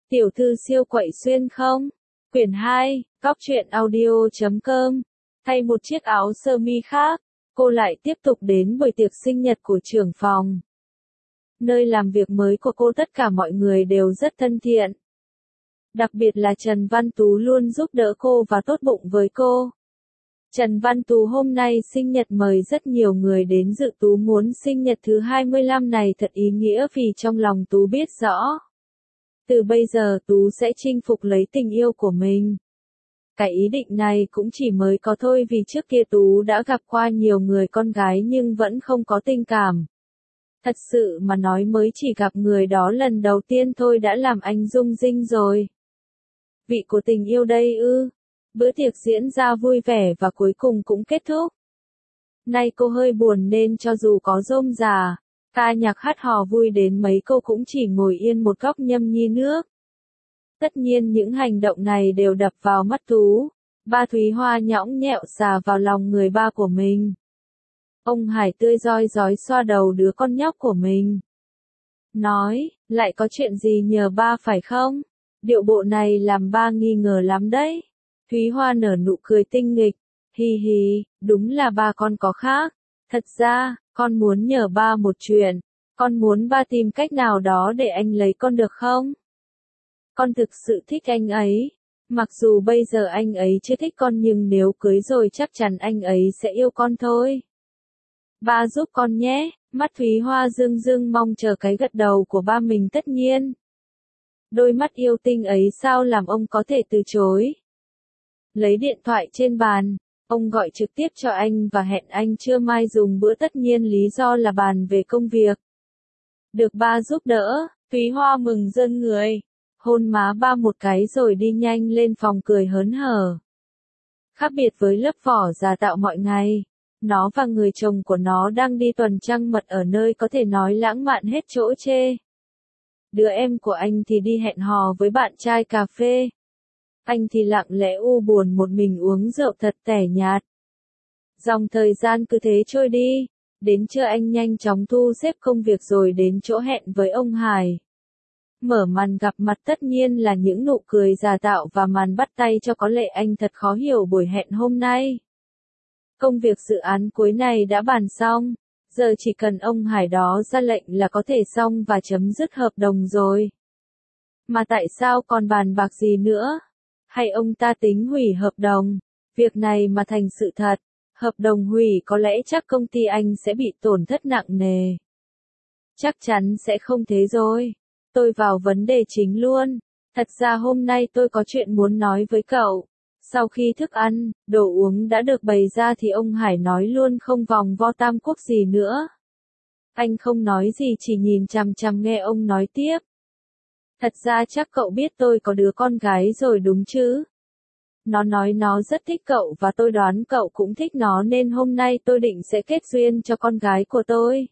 Tiểu thư siêu quậy xuyên không? Quyển 2, Cóc truyện audio.com. Thay một chiếc áo sơ mi khác, cô lại tiếp tục đến buổi tiệc sinh nhật của trưởng phòng. Nơi làm việc mới của cô tất cả mọi người đều rất thân thiện. Đặc biệt là Trần Văn Tú luôn giúp đỡ cô và tốt bụng với cô. Trần Văn Tú hôm nay sinh nhật mời rất nhiều người đến dự. Tú muốn sinh nhật thứ 25 này thật ý nghĩa vì trong lòng Tú biết rõ. Từ bây giờ Tú sẽ chinh phục lấy tình yêu của mình. Cái ý định này cũng chỉ mới có thôi vì trước kia Tú đã gặp qua nhiều người con gái nhưng vẫn không có tình cảm. Thật sự mà nói mới chỉ gặp người đó lần đầu tiên thôi đã làm anh rung rinh rồi. Vị của tình yêu đây ư? Bữa tiệc diễn ra vui vẻ và cuối cùng cũng kết thúc. Nay cô hơi buồn nên cho dù có rôm rả, ca nhạc hát hò vui đến mấy cô cũng chỉ ngồi yên một góc nhâm nhi nước. Tất nhiên những hành động này đều đập vào mắt Tú. Ba Thúy Hoa nhõng nhẽo xà vào lòng người ba của mình. Ông Hải tươi rói rói xoa đầu đứa con nhóc của mình. Nói, lại có chuyện gì nhờ ba phải không? Điệu bộ này làm ba nghi ngờ lắm đấy. Thúy Hoa nở nụ cười tinh nghịch. Hi hi, đúng là ba con có khác. Thật ra, con muốn nhờ ba một chuyện. Con muốn ba tìm cách nào đó để anh lấy con được không? Con thực sự thích anh ấy. Mặc dù bây giờ anh ấy chưa thích con nhưng nếu cưới rồi chắc chắn anh ấy sẽ yêu con thôi. Ba giúp con nhé. Mắt Thúy Hoa rưng rưng mong chờ cái gật đầu của ba mình tất nhiên. Đôi mắt yêu tinh ấy sao làm ông có thể từ chối. Lấy điện thoại trên bàn, ông gọi trực tiếp cho anh và hẹn anh trưa mai dùng bữa, tất nhiên lý do là bàn về công việc. Được ba giúp đỡ, Thúy Hoa mừng rơn người. Hôn má ba một cái rồi đi nhanh lên phòng cười hớn hở. Khác biệt với lớp vỏ giả tạo mọi ngày, nó và người chồng của nó đang đi tuần trăng mật ở nơi có thể nói lãng mạn hết chỗ chê. Đứa em của anh thì đi hẹn hò với bạn trai cà phê. Anh thì lặng lẽ u buồn một mình uống rượu thật tẻ nhạt. Dòng thời gian cứ thế trôi đi. Đến trưa anh nhanh chóng thu xếp công việc rồi đến chỗ hẹn với ông Hải. Mở màn gặp mặt tất nhiên là những nụ cười giả tạo và màn bắt tay cho có lẽ anh thật khó hiểu buổi hẹn hôm nay. Công việc dự án cuối này đã bàn xong, giờ chỉ cần ông Hải đó ra lệnh là có thể xong và chấm dứt hợp đồng rồi. Mà tại sao còn bàn bạc gì nữa? Hay ông ta tính hủy hợp đồng? Việc này mà thành sự thật, hợp đồng hủy có lẽ chắc công ty anh sẽ bị tổn thất nặng nề. Chắc chắn sẽ không thế rồi. Tôi vào vấn đề chính luôn. Thật ra hôm nay tôi có chuyện muốn nói với cậu. Sau khi thức ăn, đồ uống đã được bày ra thì ông Hải nói luôn không vòng vo tam quốc gì nữa. Anh không nói gì chỉ nhìn chằm chằm nghe ông nói tiếp. Thật ra chắc cậu biết tôi có đứa con gái rồi đúng chứ? Nó nói nó rất thích cậu và tôi đoán cậu cũng thích nó nên hôm nay tôi định sẽ kết duyên cho con gái của tôi.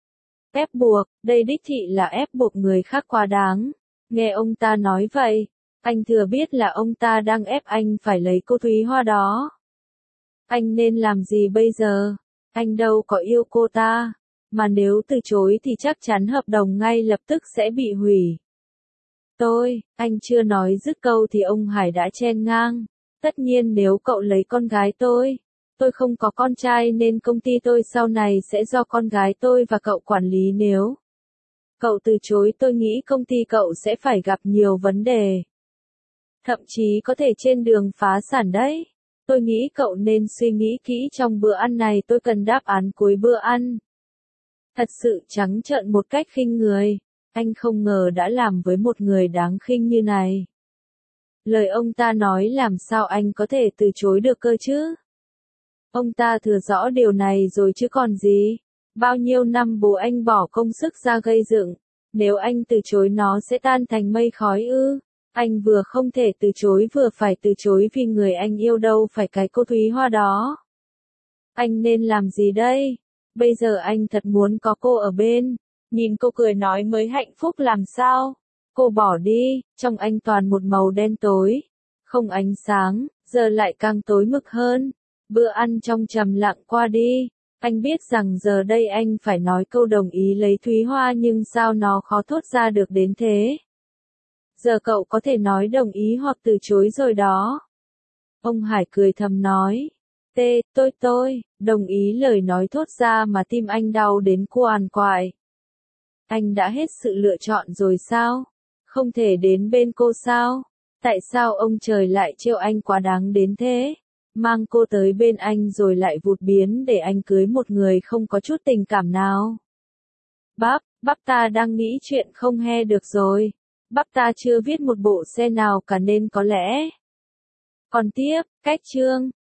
Ép buộc, đây đích thị là ép buộc người khác quá đáng. Nghe ông ta nói vậy, anh thừa biết là ông ta đang ép anh phải lấy cô Thúy Hoa đó. Anh nên làm gì bây giờ? Anh đâu có yêu cô ta. Mà nếu từ chối thì chắc chắn hợp đồng ngay lập tức sẽ bị hủy. Anh chưa nói dứt câu thì ông Hải đã chen ngang. Tất nhiên nếu cậu lấy con gái tôi không có con trai nên công ty tôi sau này sẽ do con gái tôi và cậu quản lý. Nếu cậu từ chối tôi nghĩ công ty cậu sẽ phải gặp nhiều vấn đề. Thậm chí có thể trên đường phá sản đấy. Tôi nghĩ cậu nên suy nghĩ kỹ trong bữa ăn này, tôi cần đáp án cuối bữa ăn. Thật sự trắng trợn một cách khinh người. Anh không ngờ đã làm với một người đáng khinh như này. Lời ông ta nói làm sao anh có thể từ chối được cơ chứ? Ông ta thừa rõ điều này rồi chứ còn gì. Bao nhiêu năm bố anh bỏ công sức ra gây dựng. Nếu anh từ chối nó sẽ tan thành mây khói ư? Anh vừa không thể từ chối vừa phải từ chối vì người anh yêu đâu phải cái cô Thúy Hoa đó. Anh nên làm gì đây? Bây giờ anh thật muốn có cô ở bên. Nhìn cô cười nói mới hạnh phúc làm sao? Cô bỏ đi, trong anh toàn một màu đen tối. Không ánh sáng, giờ lại càng tối mực hơn. Bữa ăn trong trầm lặng qua đi. Anh biết rằng giờ đây anh phải nói câu đồng ý lấy Thúy Hoa nhưng sao nó khó thốt ra được đến thế. Giờ cậu có thể nói đồng ý hoặc từ chối rồi đó. Ông Hải cười thầm nói. Tôi, đồng ý lời nói thốt ra mà tim anh đau đến quằn quại. Anh đã hết sự lựa chọn rồi sao? Không thể đến bên cô sao? Tại sao ông trời lại trêu anh quá đáng đến thế? Mang cô tới bên anh rồi lại vụt biến để anh cưới một người không có chút tình cảm nào. Bắp ta đang nghĩ chuyện không he được rồi. Bắp ta chưa viết một bộ xe nào cả nên có lẽ. Còn tiếp, cách chương.